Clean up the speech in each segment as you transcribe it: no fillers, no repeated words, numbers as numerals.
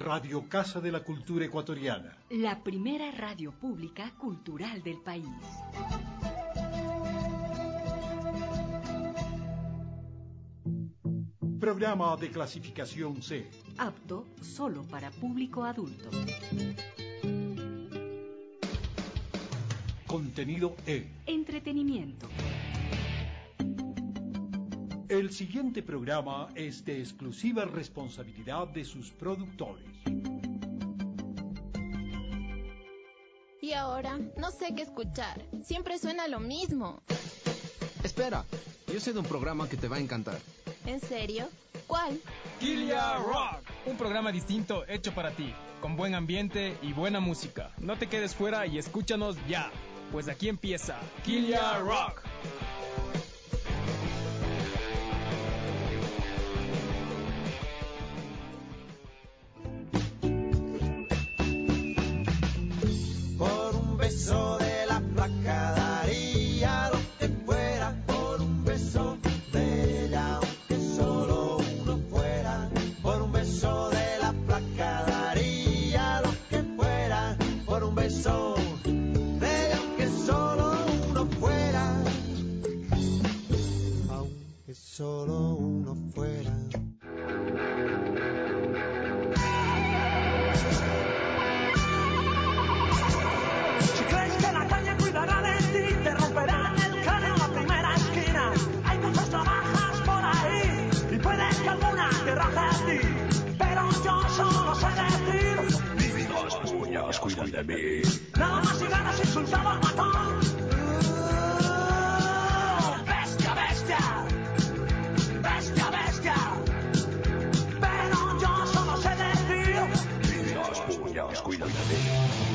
Radio Casa de la Cultura Ecuatoriana. La primera radio pública cultural del país. Programa de clasificación C. Apto solo para público adulto. Contenido E. Entretenimiento. El siguiente programa es de exclusiva responsabilidad de sus productores. Y ahora no sé qué escuchar. Siempre suena lo mismo. Espera, yo sé de un programa que te va a encantar. ¿En serio? ¿Cuál? Kilia Rock, un programa distinto hecho para ti, con buen ambiente y buena música. No te quedes fuera y escúchanos ya, pues aquí empieza Kilia Rock. Por un beso de la flaca daría lo que fuera, por un beso de ella, aunque solo uno fuera. Por un beso de la flaca daría lo que fuera, por un beso de ella, aunque solo uno fuera. Aunque solo uno fuera. Si crees que la caña cuidará de ti, te romperán el cráneo en la primera esquina. Hay muchas navajas por ahí y puede que alguna te raje a ti, pero yo solo sé decir: Mis dos puños cuidan de mí. nada más y ganas insultado al matón. Bestia, bestia, bestia, bestia, pero yo solo sé decir: Mis dos puños cuidan de mí.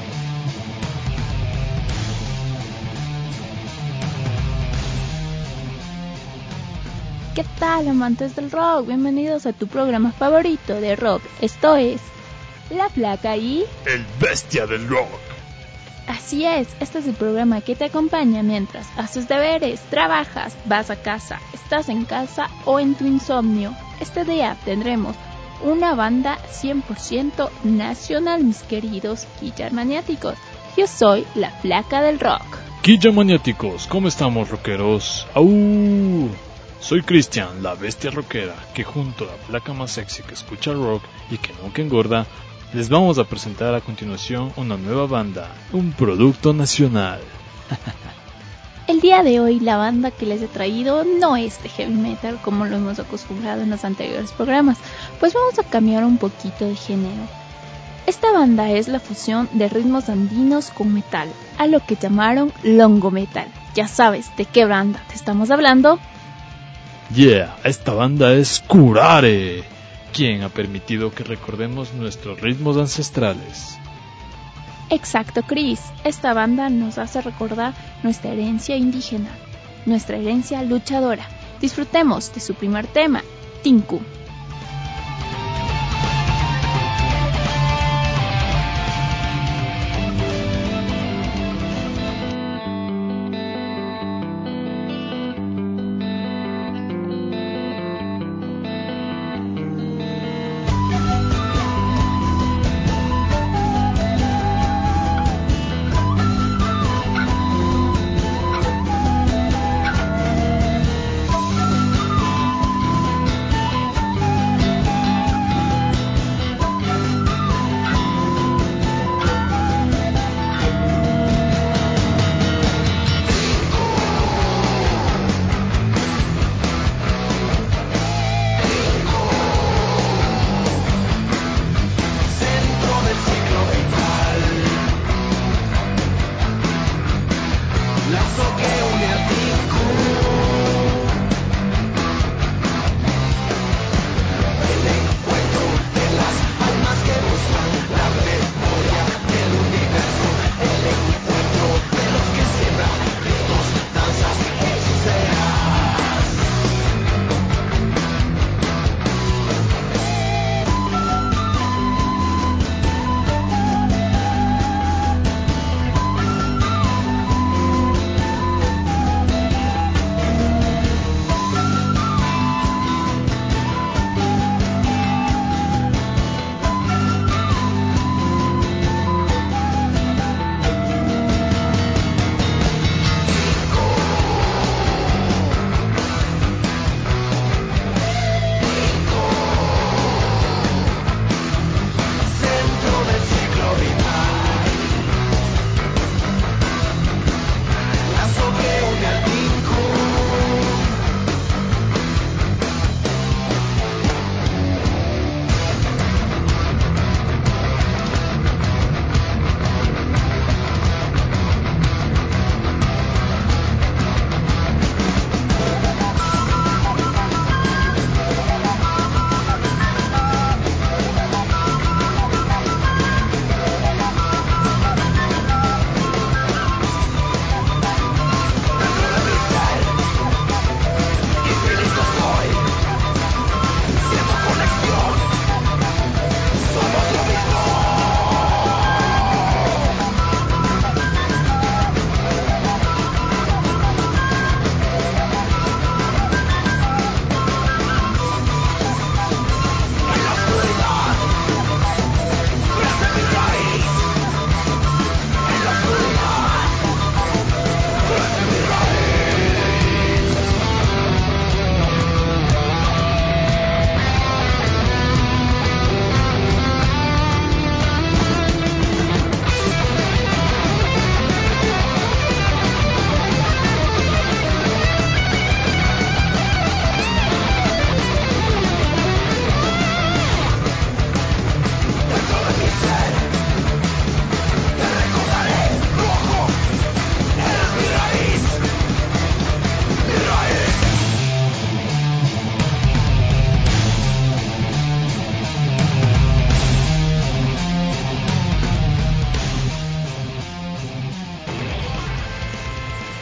¿Qué tal, amantes del rock? Bienvenidos a tu programa favorito de rock. Esto es La Flaca y... El bestia del rock. Así es, este es el programa que te acompaña mientras haces deberes, trabajas, vas a casa, estás en casa o en tu insomnio. Este día tendremos una banda 100% nacional, mis queridos Quillamaniáticos. Yo soy La Flaca del rock. Quillamaniáticos, ¿cómo estamos, rockeros? ¡Au! Soy Cristian, la bestia rockera, que junto a la flaca más sexy que escucha rock y que nunca engorda, les vamos a presentar a continuación una nueva banda, un producto nacional. El día de hoy la banda que les he traído no es de heavy metal como lo hemos acostumbrado en los anteriores programas, pues vamos a cambiar un poquito de género. Esta banda es la fusión de ritmos andinos con metal, a lo que llamaron longo metal. Ya sabes de qué banda te estamos hablando. Yeah, esta banda es Curare, quien ha permitido que recordemos nuestros ritmos ancestrales. Exacto, Chris. Esta banda nos hace recordar nuestra herencia indígena, nuestra herencia luchadora. Disfrutemos de su primer tema, Tinku.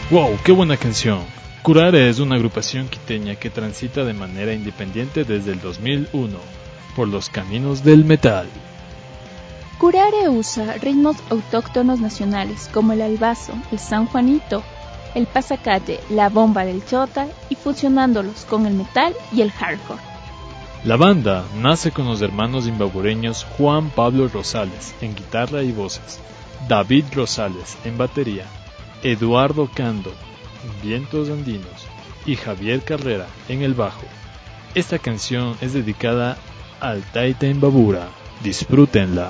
¡Wow! ¡Qué buena canción! Curare es una agrupación quiteña que transita de manera independiente desde el 2001 por los caminos del metal. Curare usa ritmos autóctonos nacionales como el albazo, el San Juanito, el pasacalle, la bomba del chota y fusionándolos con el metal y el hardcore. La banda nace con los hermanos imbabureños Juan Pablo Rosales en guitarra y voces, David Rosales en batería, Eduardo Cando en vientos andinos y Javier Carrera en el bajo. Esta canción es dedicada al Taita Imbabura. Disfrútenla.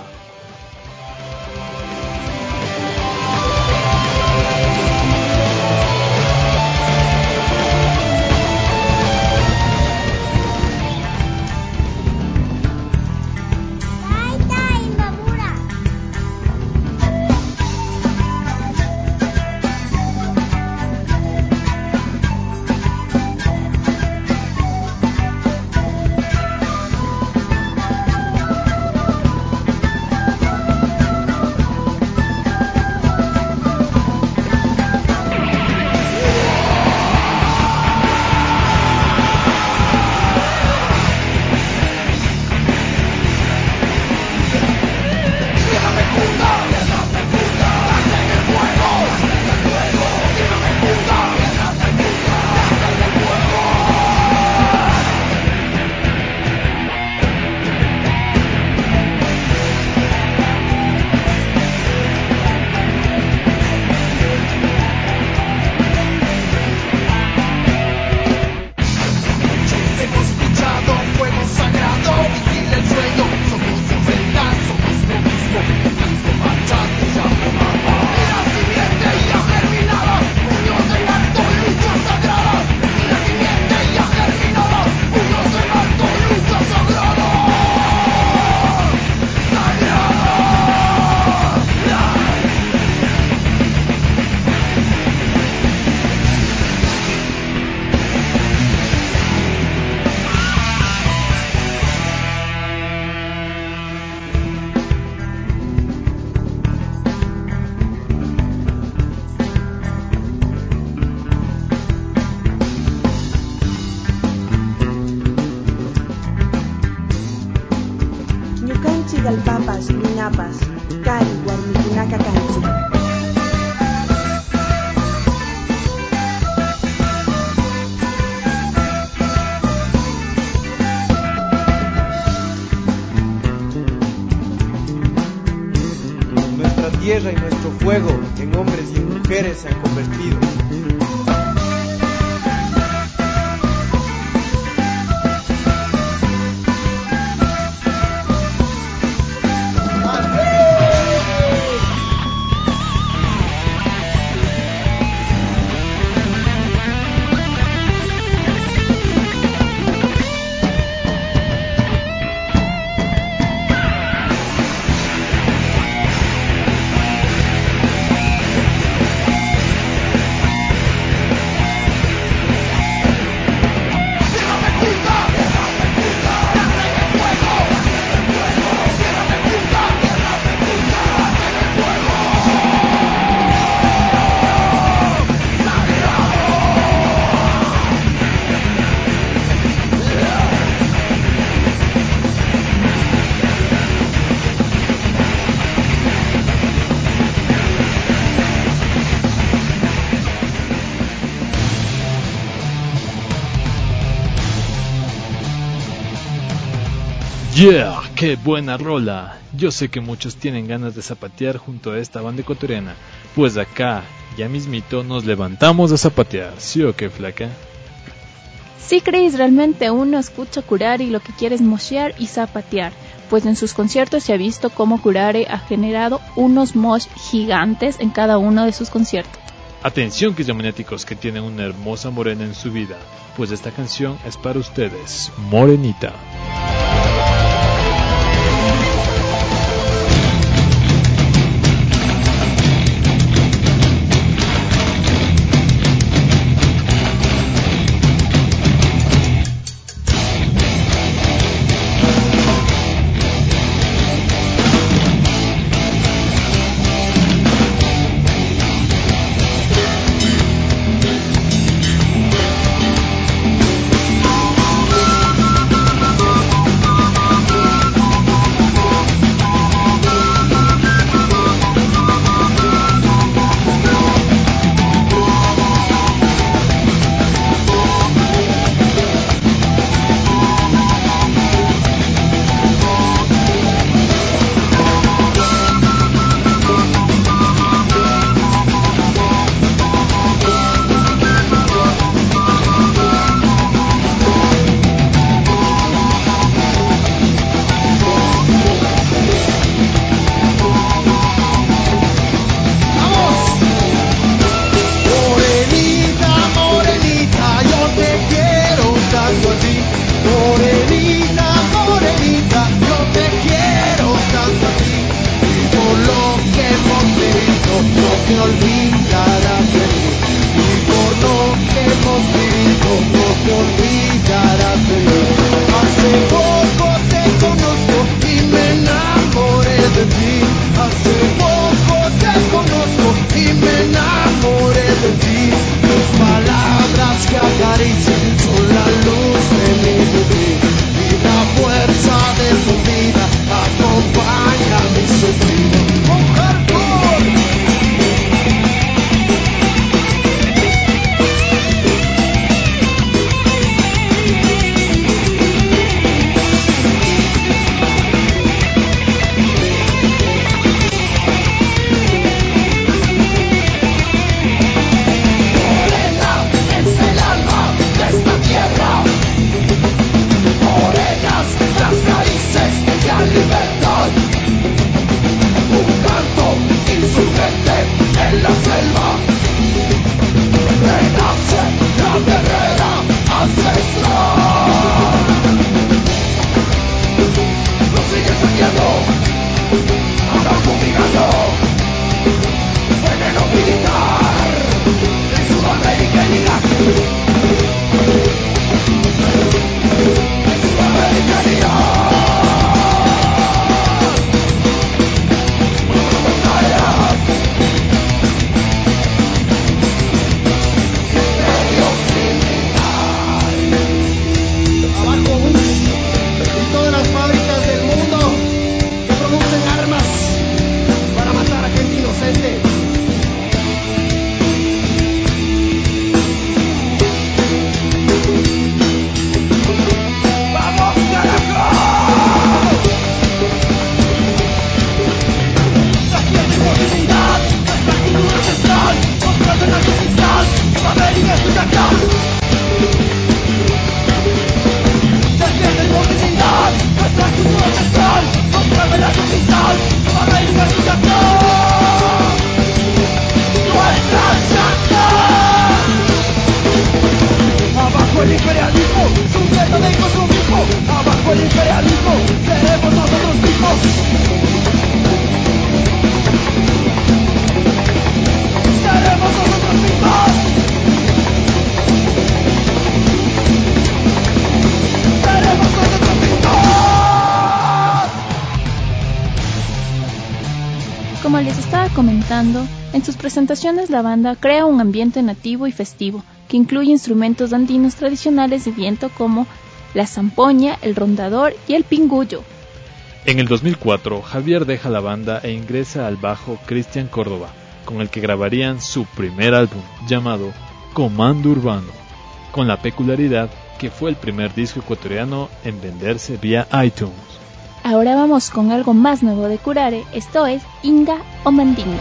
Galpapas, Linapas, Cari, Guarmicunaca, Canchi. Nuestra tierra y nuestro fuego en hombres y en mujeres se han convertido. Yeah, qué buena rola. Yo sé que muchos tienen ganas de zapatear junto a esta banda ecuatoriana, pues acá, ya mismito, nos levantamos a zapatear, ¿sí o qué, flaca? Sí, Chris, realmente uno escucha Curare y lo que quiere es moshear y zapatear, pues en sus conciertos se ha visto cómo Curare ha generado unos mosh gigantes en cada uno de sus conciertos. Atención, quillamaniáticos que tienen una hermosa morena en su vida, pues esta canción es para ustedes, Morenita. les estaba comentando, en sus presentaciones la banda crea un ambiente nativo y festivo, que incluye instrumentos andinos tradicionales de viento como la zampoña, el rondador y el pingullo. En el 2004, Javier deja la banda e ingresa al bajo Cristian Córdoba, con el que grabarían su primer álbum, llamado Comando Urbano, con la peculiaridad que fue el primer disco ecuatoriano en venderse vía iTunes. Ahora vamos con algo más nuevo de Curare, esto es Inga o Mandinga.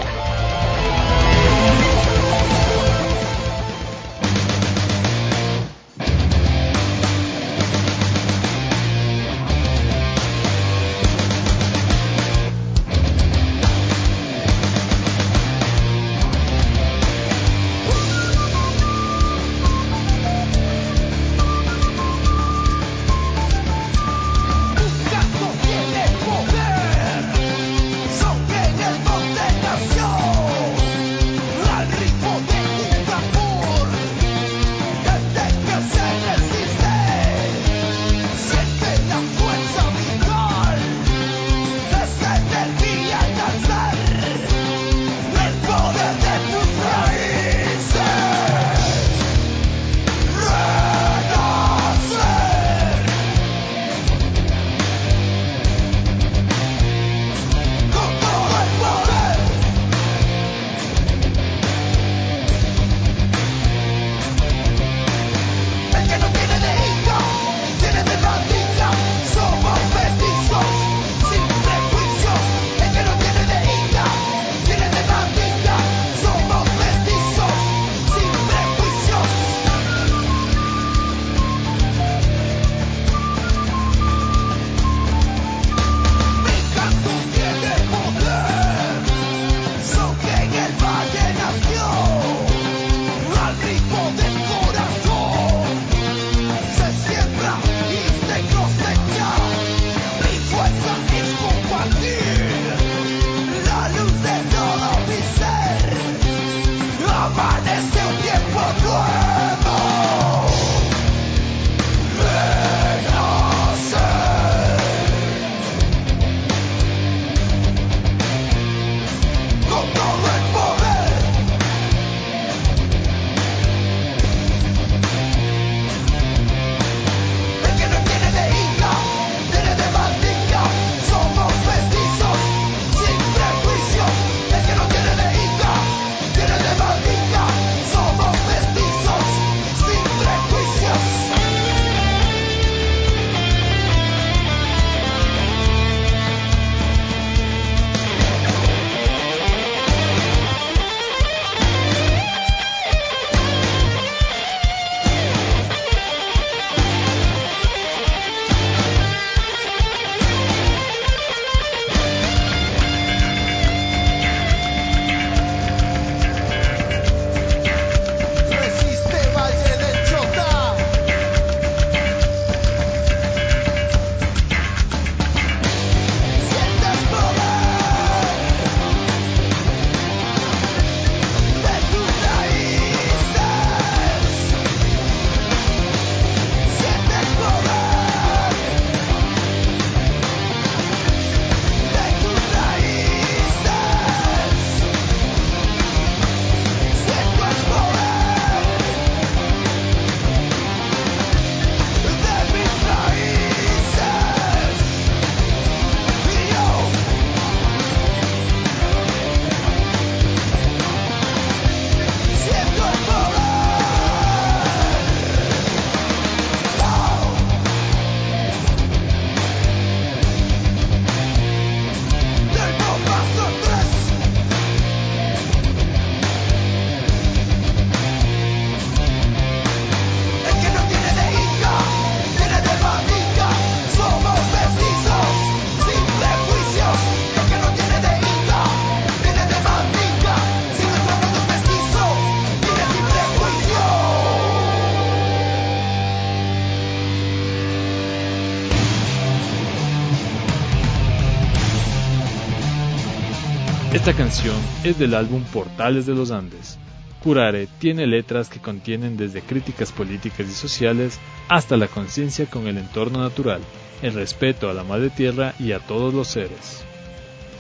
Esta canción es del álbum Portales de los Andes. Curare tiene letras que contienen desde críticas políticas y sociales hasta la conciencia con el entorno natural, el respeto a la madre tierra y a todos los seres.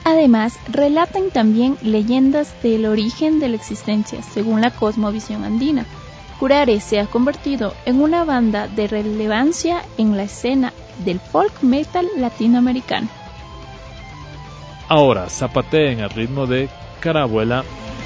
Además, relatan también leyendas del origen de la existencia según la cosmovisión andina. Curare se ha convertido en una banda de relevancia en la escena del folk metal latinoamericano. Ahora zapateen al ritmo de Carabuela.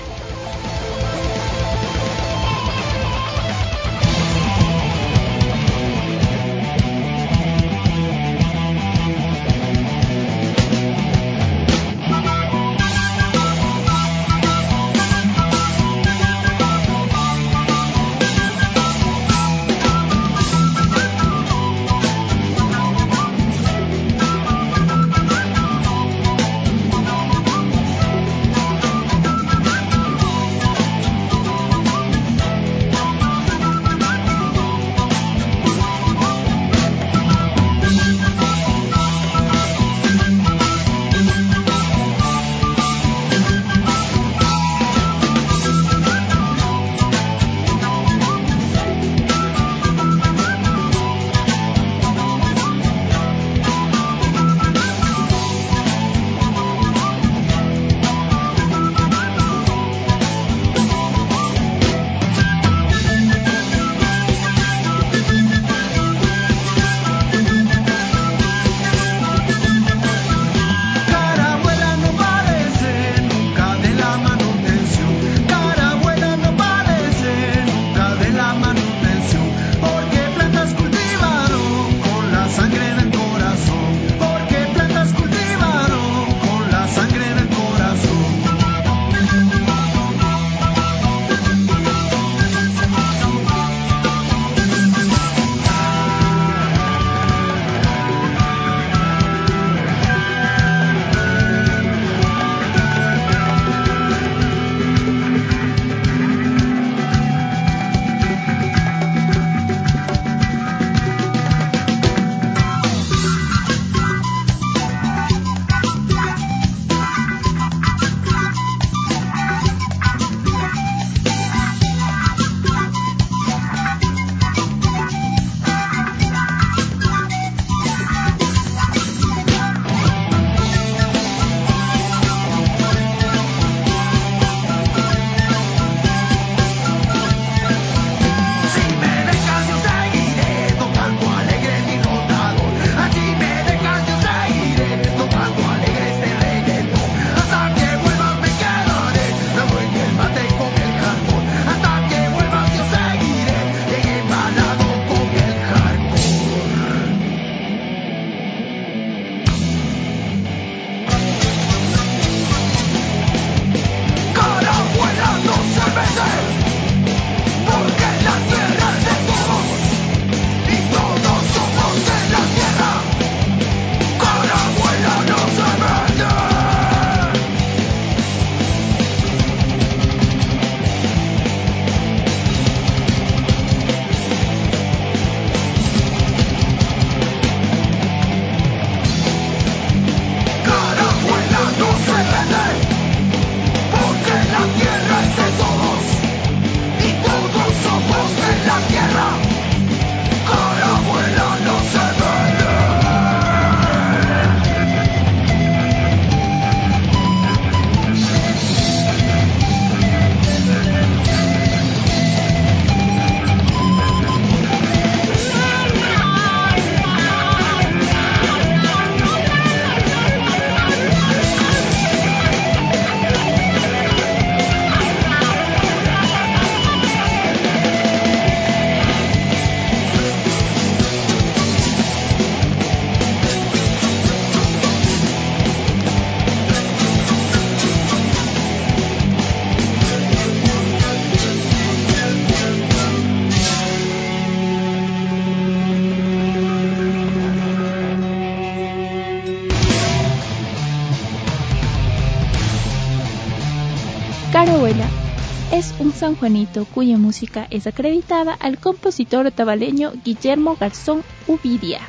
Carabuela es un sanjuanito cuya música es acreditada al compositor otavaleño Guillermo Garzón Uvidia.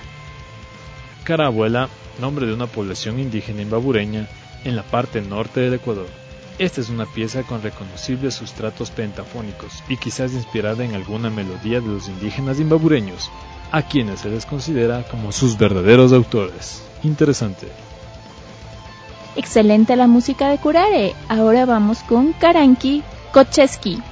Carabuela, nombre de una población indígena imbabureña en la parte norte del Ecuador. Esta es una pieza con reconocibles sustratos pentafónicos y quizás inspirada en alguna melodía de los indígenas imbabureños, a quienes se les considera como sus verdaderos autores. Interesante. Excelente la música de Curare. Ahora vamos con Karanki Kocheski.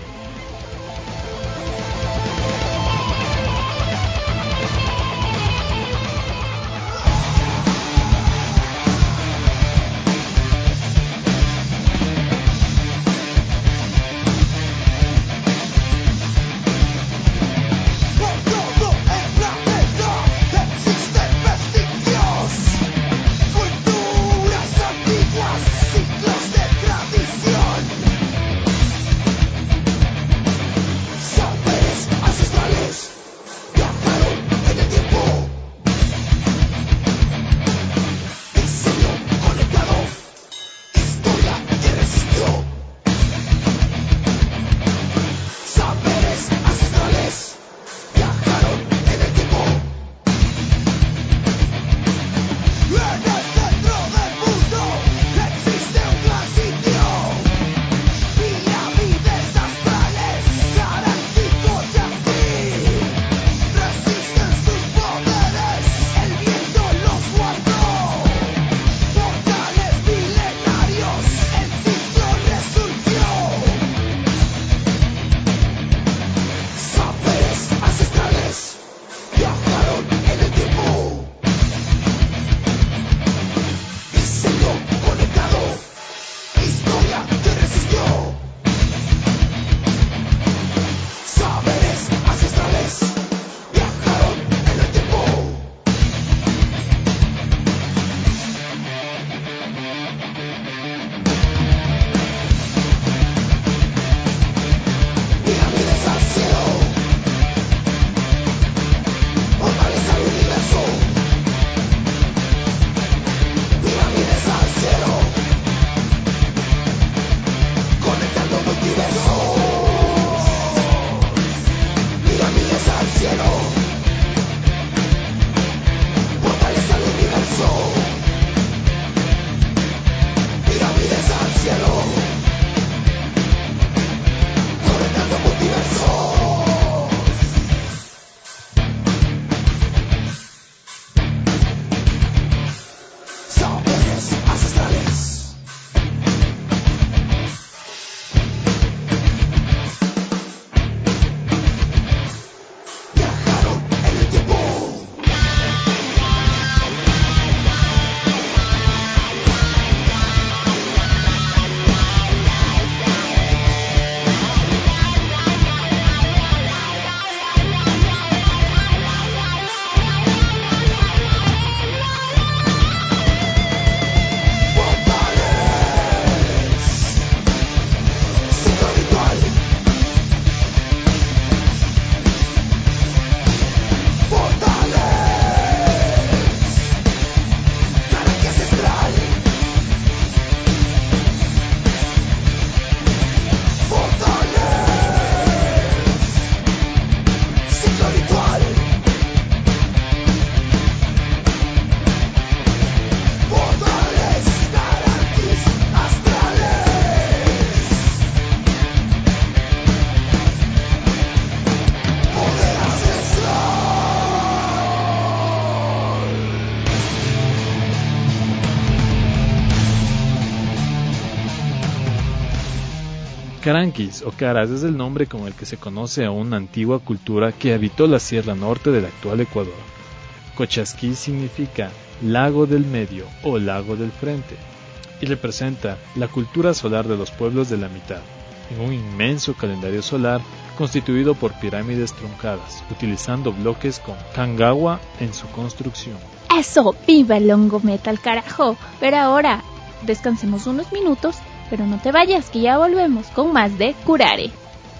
Karankis o Caras es el nombre con el que se conoce a una antigua cultura que habitó la sierra norte del actual Ecuador. Kochasqui significa lago del medio o lago del frente y representa la cultura solar de los pueblos de la mitad, en un inmenso calendario solar constituido por pirámides truncadas, utilizando bloques con Kangawa en su construcción. ¡Eso! ¡Viva el hongo metal, carajo! Pero ahora, descansemos unos minutos, pero no te vayas, que ya volvemos con más de Curare.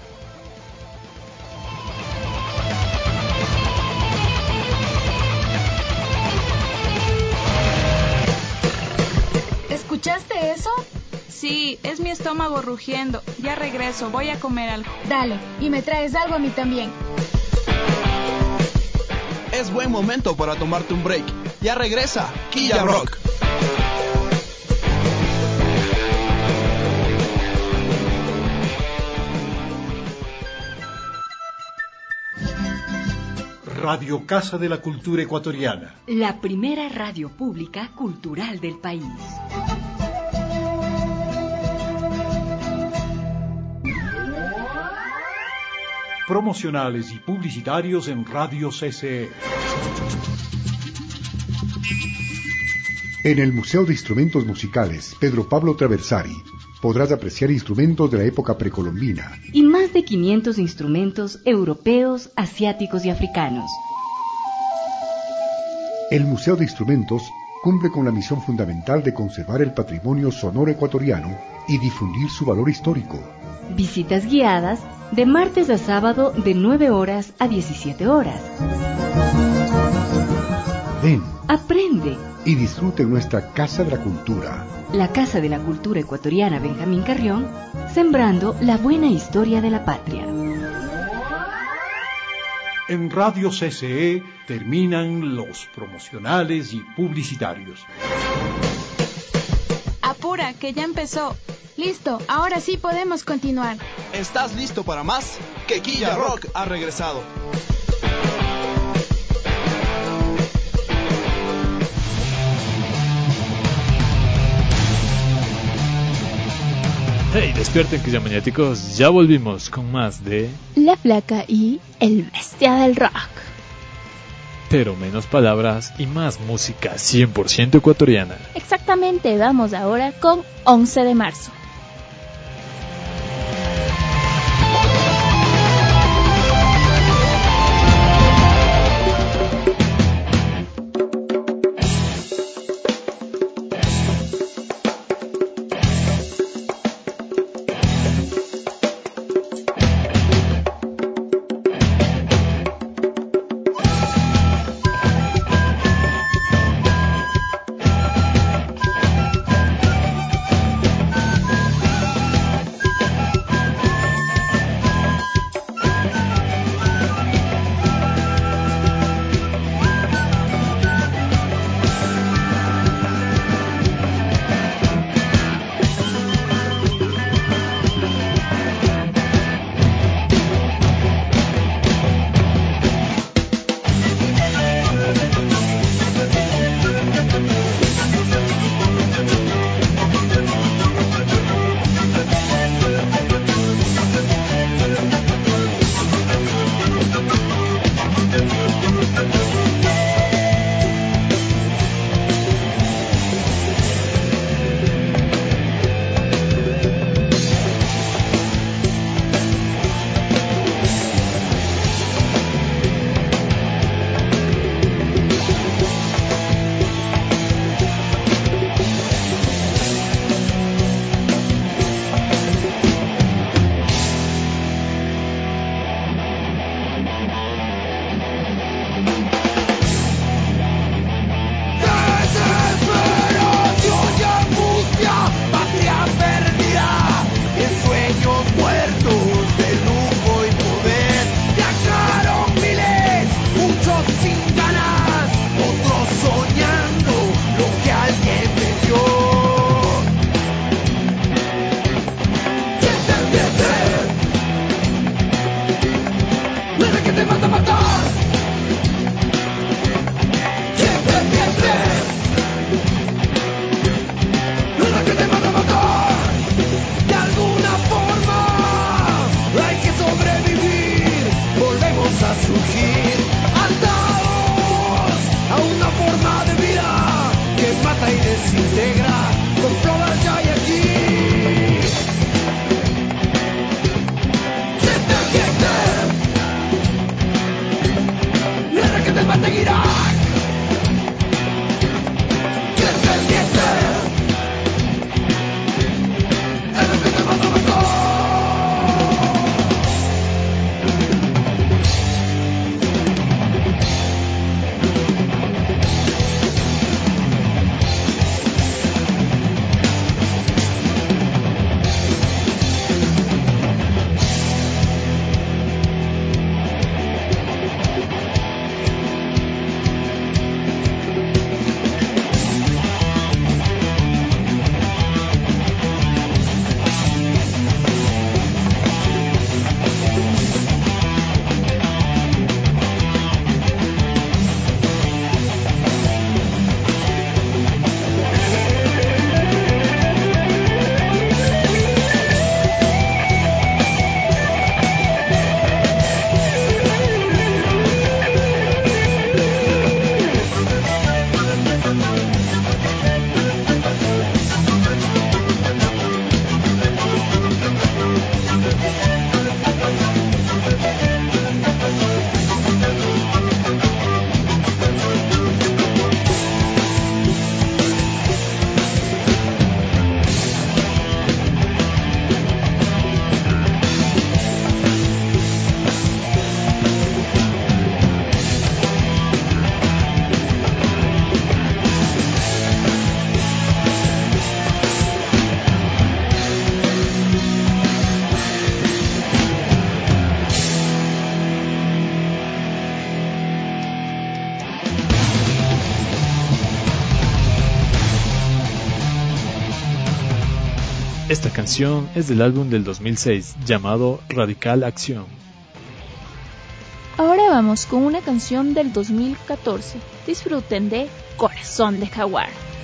¿Escuchaste eso? Sí, es mi estómago rugiendo. Ya regreso, voy a comer algo. Dale, y me traes algo a mí también. Es buen momento para tomarte un break. Ya regresa, Quilla Rock. Radio Casa de la Cultura Ecuatoriana. La primera radio pública cultural del país. Promocionales y publicitarios en Radio CCE. En el Museo de Instrumentos Musicales Pedro Pablo Traversari podrás apreciar instrumentos de la época precolombina y más de 500 instrumentos europeos, asiáticos y africanos. El Museo de Instrumentos cumple con la misión fundamental de conservar el patrimonio sonoro ecuatoriano y difundir su valor histórico. Visitas guiadas de martes a sábado de 9 horas a 17 horas. Ven, aprende y disfrute nuestra Casa de la Cultura. La Casa de la Cultura Ecuatoriana Benjamín Carrión, sembrando la buena historia de la patria. En Radio CCE terminan los promocionales y publicitarios. Apura, que ya empezó. Listo, ahora sí podemos continuar. ¿Estás listo para más? Quequilla Rock ha regresado. Hey, despierten que ya maniáticos, ya volvimos con más de La Flaca y el Bestia del Rock. Pero menos palabras y más música 100% ecuatoriana. Exactamente, vamos ahora con 11 de marzo. Esta canción es del álbum del 2006 llamado Radical Acción. Ahora vamos con una canción del 2014. Disfruten de Corazón de Jaguar.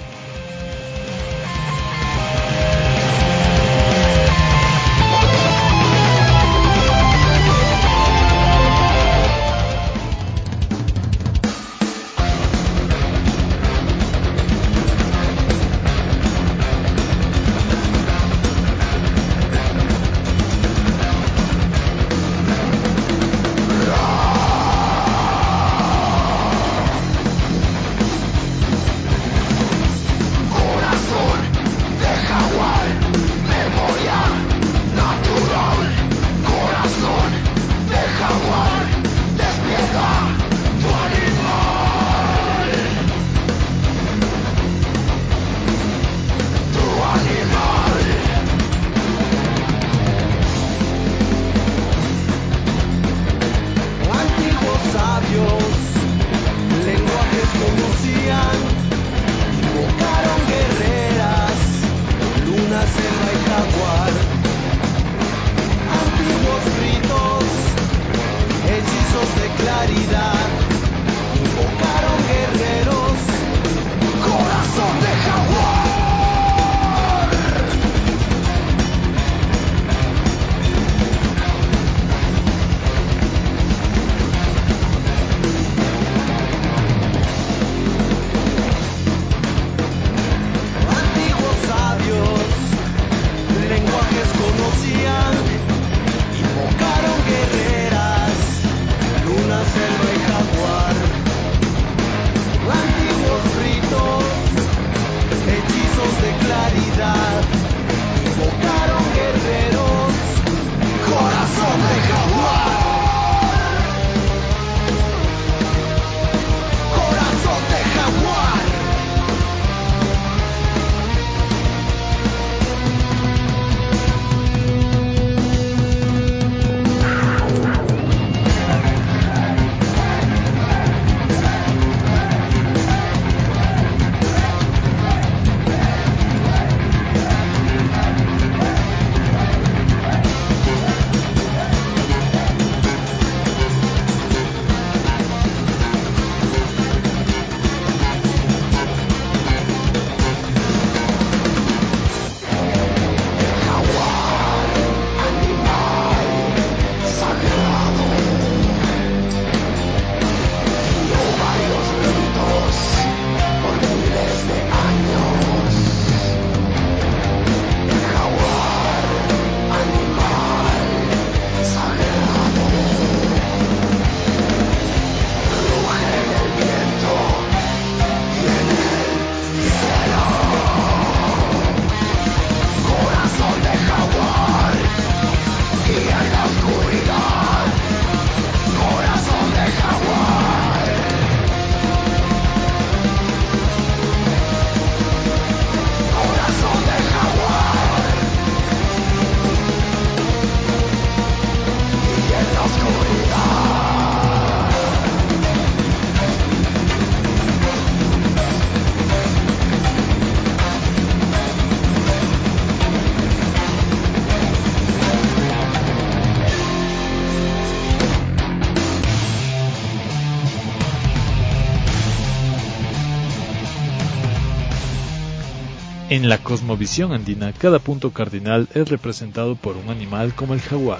En la cosmovisión andina, cada punto cardinal es representado por un animal como el jaguar.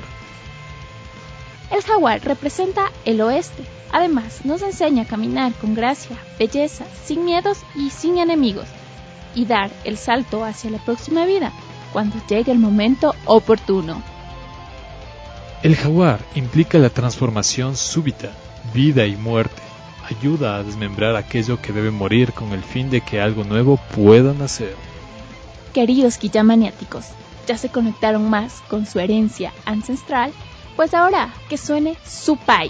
El jaguar representa el oeste. Además, nos enseña a caminar con gracia, belleza, sin miedos y sin enemigos, y dar el salto hacia la próxima vida, cuando llegue el momento oportuno. El jaguar implica la transformación súbita, vida y muerte. Ayuda a desmembrar aquello que debe morir con el fin de que algo nuevo pueda nacer. Queridos quillamaniáticos, ¿ya se conectaron más con su herencia ancestral? Pues ahora que suene su pai.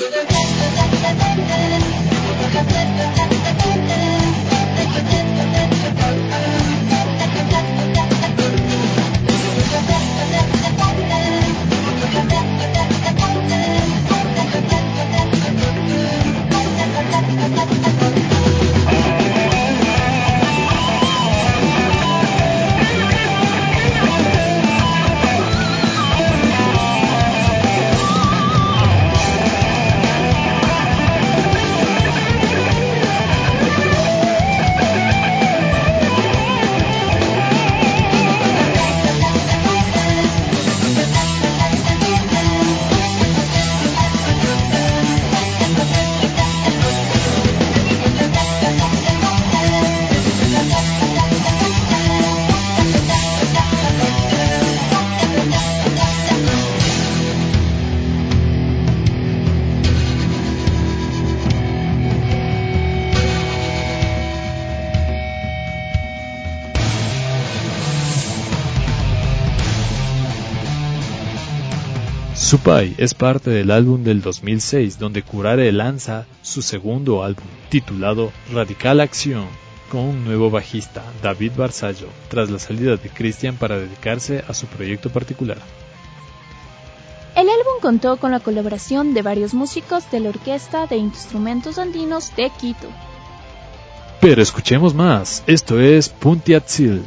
Supai es parte del álbum del 2006 donde Curare lanza su segundo álbum, titulado Radical Acción, con un nuevo bajista, David Barzallo, tras la salida de Cristian para dedicarse a su proyecto particular. El álbum contó con la colaboración de varios músicos de la Orquesta de Instrumentos Andinos de Quito. Pero escuchemos más, esto es Puntiatzil.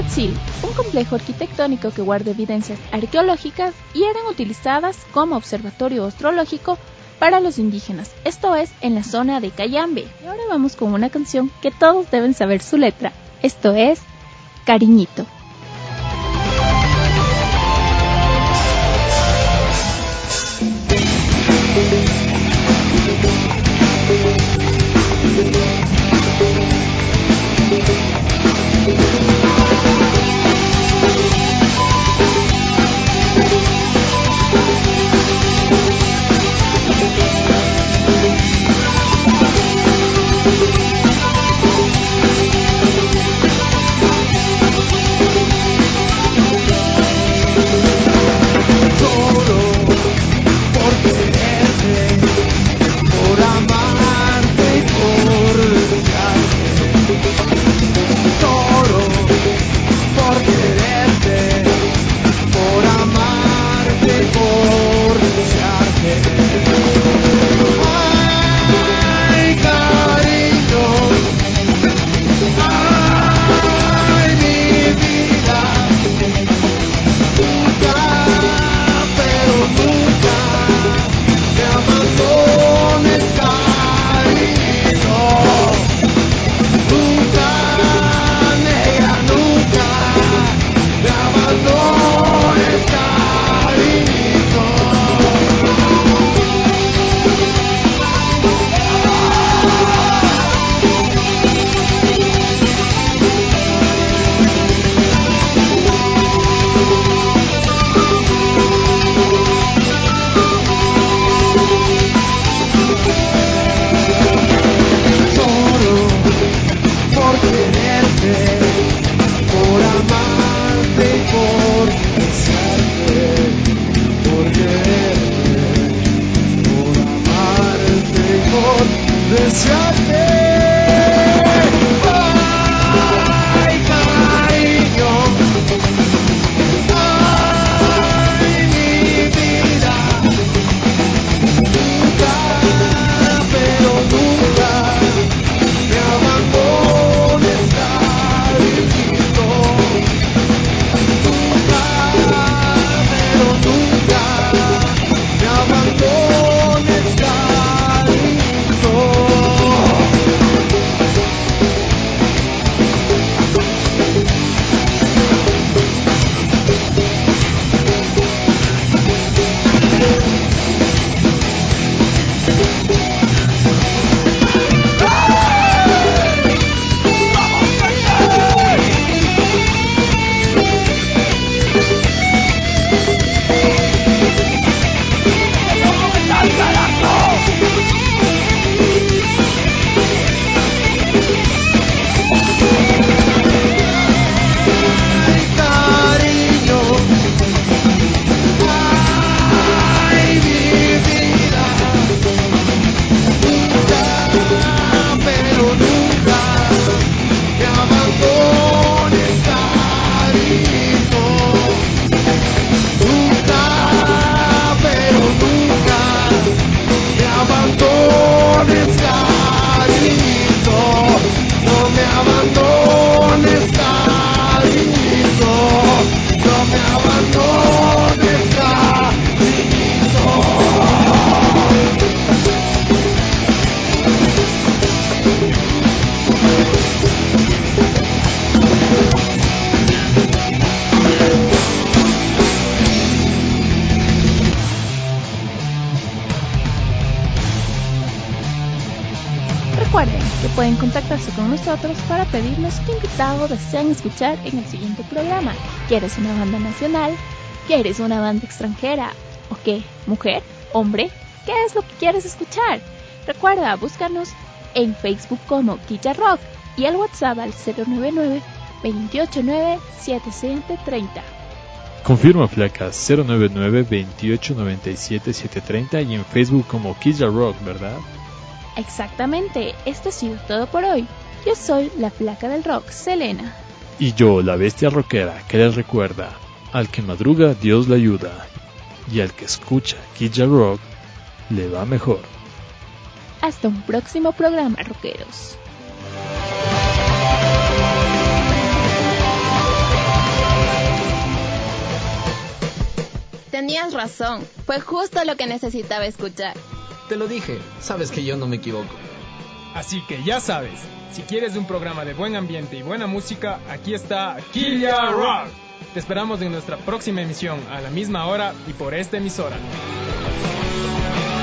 Tzotzil, un complejo arquitectónico que guarda evidencias arqueológicas y eran utilizadas como observatorio astrológico para los indígenas, esto es, en la zona de Cayambe. Y ahora vamos con una canción que todos deben saber su letra, esto es Cariñito. Recuerden que pueden contactarse con nosotros para pedirnos qué invitado desean escuchar en el siguiente programa. ¿Quieres una banda nacional? ¿Quieres una banda extranjera? ¿O qué? ¿Mujer? ¿Hombre? ¿Qué es lo que quieres escuchar? Recuerda, búscanos en Facebook como Quilla Rock y al WhatsApp al 099-289-7730. Confirma placas 099-2897-730 y en Facebook como Quilla Rock, ¿verdad? Exactamente, esto ha sido todo por hoy. Yo soy la Placa del Rock, Selena. Y yo, la bestia rockera, que les recuerda, al que madruga Dios le ayuda, y al que escucha Quilla Rock, le va mejor. Hasta un próximo programa, rockeros. Tenías razón, fue justo lo que necesitaba escuchar. Te lo dije, sabes que yo no me equivoco. Así que ya sabes, si quieres un programa de buen ambiente y buena música, aquí está Kill Ya Rock. Te esperamos en nuestra próxima emisión a la misma hora y por esta emisora.